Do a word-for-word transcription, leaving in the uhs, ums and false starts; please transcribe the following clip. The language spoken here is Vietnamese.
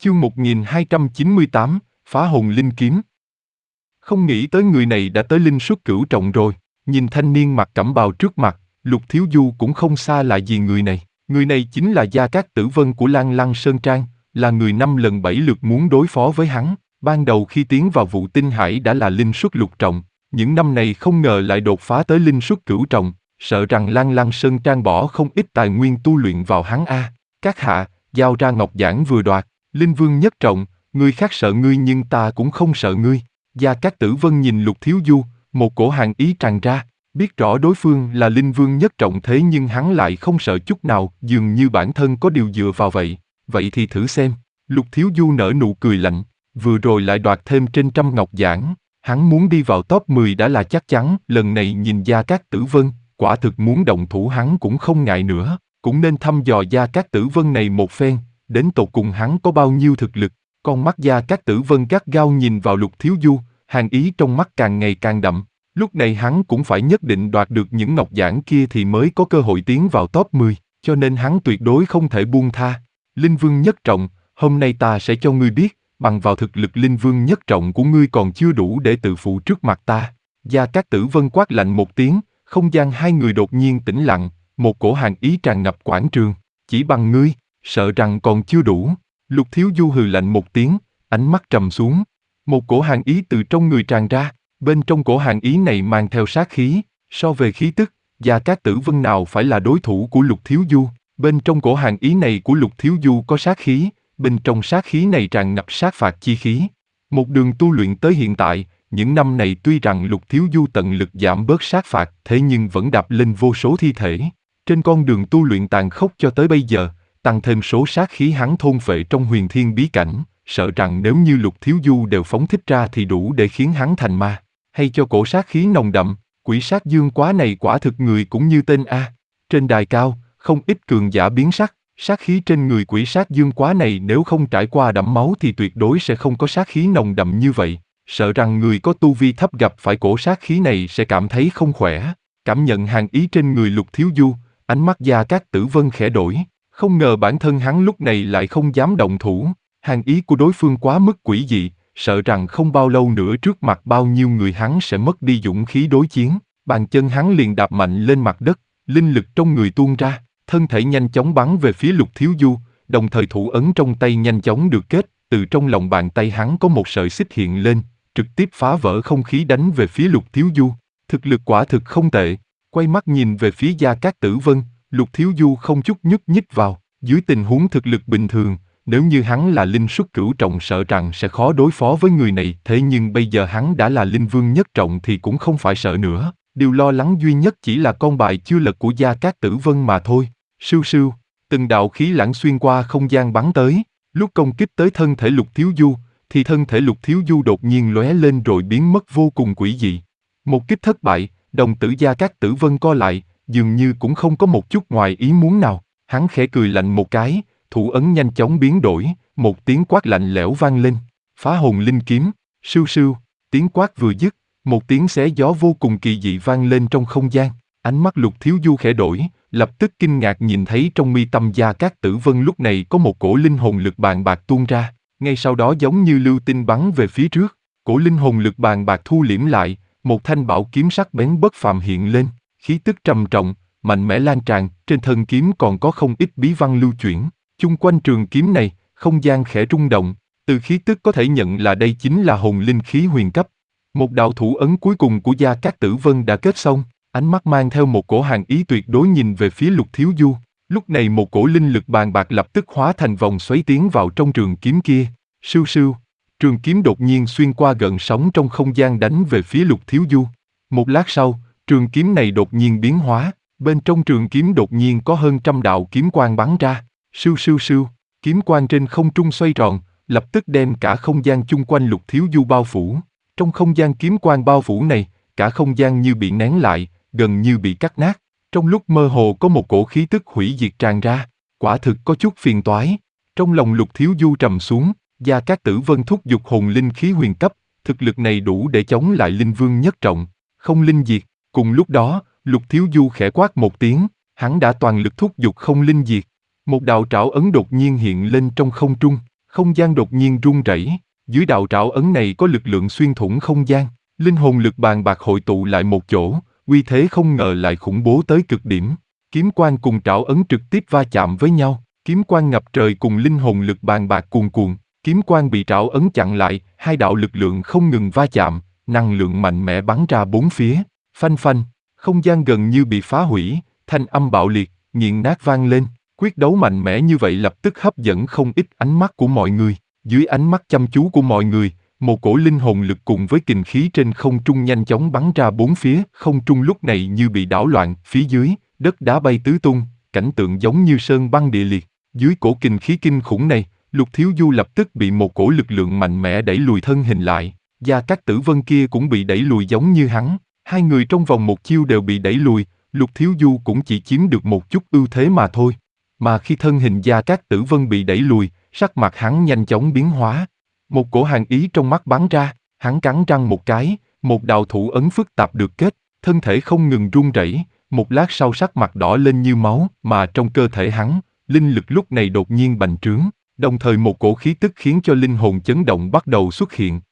Chương một nghìn hai trăm chín mươi tám, Phá hồn linh kiếm. Không nghĩ tới người này đã tới linh xuất cửu trọng rồi. Nhìn thanh niên mặc cẩm bào trước mặt, Lục Thiếu Du cũng không xa lạ gì người này. Người này chính là Gia Cát Tử Vân của Lan Lăng Sơn Trang, là người năm lần bảy lượt muốn đối phó với hắn. Ban đầu khi tiến vào Vụ Tinh Hải đã là linh xuất lục trọng, những năm này không ngờ lại đột phá tới linh xuất cửu trọng, sợ rằng Lan Lăng Sơn Trang bỏ không ít tài nguyên tu luyện vào hắn a. À. Các hạ, giao ra ngọc giản vừa đoạt. Linh Vương nhất trọng, người khác sợ ngươi nhưng ta cũng không sợ ngươi. Gia Cát Tử Vân nhìn Lục Thiếu Du, một cổ hàn ý tràn ra, biết rõ đối phương là Linh Vương nhất trọng thế nhưng hắn lại không sợ chút nào, dường như bản thân có điều dựa vào vậy. Vậy thì thử xem. Lục Thiếu Du nở nụ cười lạnh, vừa rồi lại đoạt thêm trên trăm ngọc giản, hắn muốn đi vào top mười đã là chắc chắn. Lần này nhìn Gia Cát Tử Vân, quả thực muốn động thủ hắn cũng không ngại nữa, cũng nên thăm dò Gia Cát Tử Vân này một phen. Đến tột cùng hắn có bao nhiêu thực lực. Con mắt Gia Cát Tử Vân gắt gao nhìn vào Lục Thiếu Du, hàn ý trong mắt càng ngày càng đậm. Lúc này hắn cũng phải nhất định đoạt được những ngọc giản kia thì mới có cơ hội tiến vào top mười, cho nên hắn tuyệt đối không thể buông tha. Linh Vương nhất trọng, hôm nay ta sẽ cho ngươi biết, bằng vào thực lực Linh Vương nhất trọng của ngươi còn chưa đủ để tự phụ trước mặt ta. Gia Cát Tử Vân quát lạnh một tiếng, không gian hai người đột nhiên tĩnh lặng, một cổ hàn ý tràn ngập quảng trường. Chỉ bằng ngươi, sợ rằng còn chưa đủ. Lục Thiếu Du hừ lạnh một tiếng, ánh mắt trầm xuống. Một cổ hàn ý từ trong người tràn ra, bên trong cổ hàn ý này mang theo sát khí. So về khí tức, Gia Cát Tử Vân nào phải là đối thủ của Lục Thiếu Du. Bên trong cổ hàn ý này của Lục Thiếu Du có sát khí, bên trong sát khí này tràn ngập sát phạt chi khí. Một đường tu luyện tới hiện tại, những năm này tuy rằng Lục Thiếu Du tận lực giảm bớt sát phạt, thế nhưng vẫn đạp lên vô số thi thể. Trên con đường tu luyện tàn khốc cho tới bây giờ, tăng thêm số sát khí hắn thôn phệ trong huyền thiên bí cảnh, sợ rằng nếu như Lục Thiếu Du đều phóng thích ra thì đủ để khiến hắn thành ma. Hay cho cổ sát khí nồng đậm, quỷ sát dương quá này quả thực người cũng như tên A. Trên đài cao, không ít cường giả biến sắc, sát khí trên người quỷ sát dương quá này nếu không trải qua đẫm máu thì tuyệt đối sẽ không có sát khí nồng đậm như vậy. Sợ rằng người có tu vi thấp gặp phải cổ sát khí này sẽ cảm thấy không khỏe. Cảm nhận hàn ý trên người Lục Thiếu Du, ánh mắt Gia Cát Tử Vân khẽ đổi. Không ngờ bản thân hắn lúc này lại không dám động thủ, hàn ý của đối phương quá mức quỷ dị, sợ rằng không bao lâu nữa trước mặt bao nhiêu người hắn sẽ mất đi dũng khí đối chiến. Bàn chân hắn liền đạp mạnh lên mặt đất, linh lực trong người tuôn ra, thân thể nhanh chóng bắn về phía Lục Thiếu Du, đồng thời thủ ấn trong tay nhanh chóng được kết, từ trong lòng bàn tay hắn có một sợi xích hiện lên, trực tiếp phá vỡ không khí đánh về phía Lục Thiếu Du. Thực lực quả thực không tệ. Quay mắt nhìn về phía Gia Cát Tử Vân, Lục Thiếu Du không chút nhúc nhích vào. Dưới tình huống thực lực bình thường, nếu như hắn là linh xuất cửu trọng sợ rằng sẽ khó đối phó với người này, thế nhưng bây giờ hắn đã là Linh Vương nhất trọng thì cũng không phải sợ nữa. Điều lo lắng duy nhất chỉ là con bài chưa lật của Gia Cát Tử Vân mà thôi. Sưu sưu, từng đạo khí lãng xuyên qua không gian bắn tới. Lúc công kích tới thân thể Lục Thiếu Du, thì thân thể Lục Thiếu Du đột nhiên lóe lên rồi biến mất vô cùng quỷ dị. Một kích thất bại, đồng tử Gia Cát Tử Vân co lại, dường như cũng không có một chút ngoài ý muốn nào. Hắn khẽ cười lạnh một cái, thủ ấn nhanh chóng biến đổi, một tiếng quát lạnh lẽo vang lên. Phá hồn linh kiếm, sưu sưu, tiếng quát vừa dứt, một tiếng xé gió vô cùng kỳ dị vang lên trong không gian. Ánh mắt Lục Thiếu Du khẽ đổi, lập tức kinh ngạc nhìn thấy trong mi tâm Gia Cát Tử Vân lúc này có một cổ linh hồn lực bàn bạc tuôn ra, ngay sau đó giống như lưu tinh bắn về phía trước. Cổ linh hồn lực bàn bạc thu liễm lại, một thanh bảo kiếm sắc bén bất phàm hiện lên, khí tức trầm trọng, mạnh mẽ lan tràn, trên thân kiếm còn có không ít bí văn lưu chuyển. Chung quanh trường kiếm này, không gian khẽ rung động, từ khí tức có thể nhận là đây chính là hồn linh khí huyền cấp. Một đạo thủ ấn cuối cùng của Gia Cát Tử Vân đã kết xong, ánh mắt mang theo một cổ hàn ý tuyệt đối nhìn về phía Lục Thiếu Du. Lúc này một cổ linh lực bàn bạc lập tức hóa thành vòng xoáy tiến vào trong trường kiếm kia. Sưu sưu, trường kiếm đột nhiên xuyên qua gợn sóng trong không gian đánh về phía Lục Thiếu Du. Một lát sau, trường kiếm này đột nhiên biến hóa, bên trong trường kiếm đột nhiên có hơn trăm đạo kiếm quang bắn ra. Sưu sưu sưu, kiếm quang trên không trung xoay tròn, lập tức đem cả không gian chung quanh Lục Thiếu Du bao phủ. Trong không gian kiếm quang bao phủ này, cả không gian như bị nén lại, gần như bị cắt nát. Trong lúc mơ hồ có một cổ khí tức hủy diệt tràn ra, quả thực có chút phiền toái. Trong lòng Lục Thiếu Du trầm xuống, Gia Cát Tử Vân thúc giục hồn linh khí huyền cấp, thực lực này đủ để chống lại Linh Vương nhất trọng, không linh diệt. Cùng lúc đó, Lục Thiếu Du khẽ quát một tiếng, hắn đã toàn lực thúc giục không linh diệt. Một đạo trảo ấn đột nhiên hiện lên trong không trung, Không gian đột nhiên rung rẩy, dưới đạo trảo ấn này có lực lượng xuyên thủng không gian, linh hồn lực bàn bạc hội tụ lại một chỗ, uy thế không ngờ lại khủng bố tới cực điểm. Kiếm quang cùng trảo ấn trực tiếp va chạm với nhau, kiếm quang ngập trời cùng linh hồn lực bàn bạc cuồn cuộn, kiếm quang bị trảo ấn chặn lại, hai đạo lực lượng không ngừng va chạm, năng lượng mạnh mẽ bắn ra bốn phía, phanh phanh, không gian gần như bị phá hủy, thanh âm bạo liệt, nghiền nát vang lên. Quyết đấu mạnh mẽ như vậy lập tức hấp dẫn không ít ánh mắt của mọi người. Dưới ánh mắt chăm chú của mọi người, một cổ linh hồn lực cùng với kình khí trên không trung nhanh chóng bắn ra bốn phía. Không trung lúc này như bị đảo loạn, phía dưới, đất đá bay tứ tung, cảnh tượng giống như sơn băng địa liệt. Dưới cổ kình khí kinh khủng này, Lục Thiếu Du lập tức bị một cổ lực lượng mạnh mẽ đẩy lùi thân hình lại. Gia Cát Tử Vân kia cũng bị đẩy lùi giống như hắn. Hai người trong vòng một chiêu đều bị đẩy lùi, Lục Thiếu Du cũng chỉ chiếm được một chút ưu thế mà thôi. Mà khi thân hình Gia Cát Tử Vân bị đẩy lùi, sắc mặt hắn nhanh chóng biến hóa. Một cổ hàn ý trong mắt bắn ra, hắn cắn răng một cái, một đạo thủ ấn phức tạp được kết, thân thể không ngừng run rẩy, một lát sau sắc mặt đỏ lên như máu, mà trong cơ thể hắn, linh lực lúc này đột nhiên bành trướng, đồng thời một cổ khí tức khiến cho linh hồn chấn động bắt đầu xuất hiện.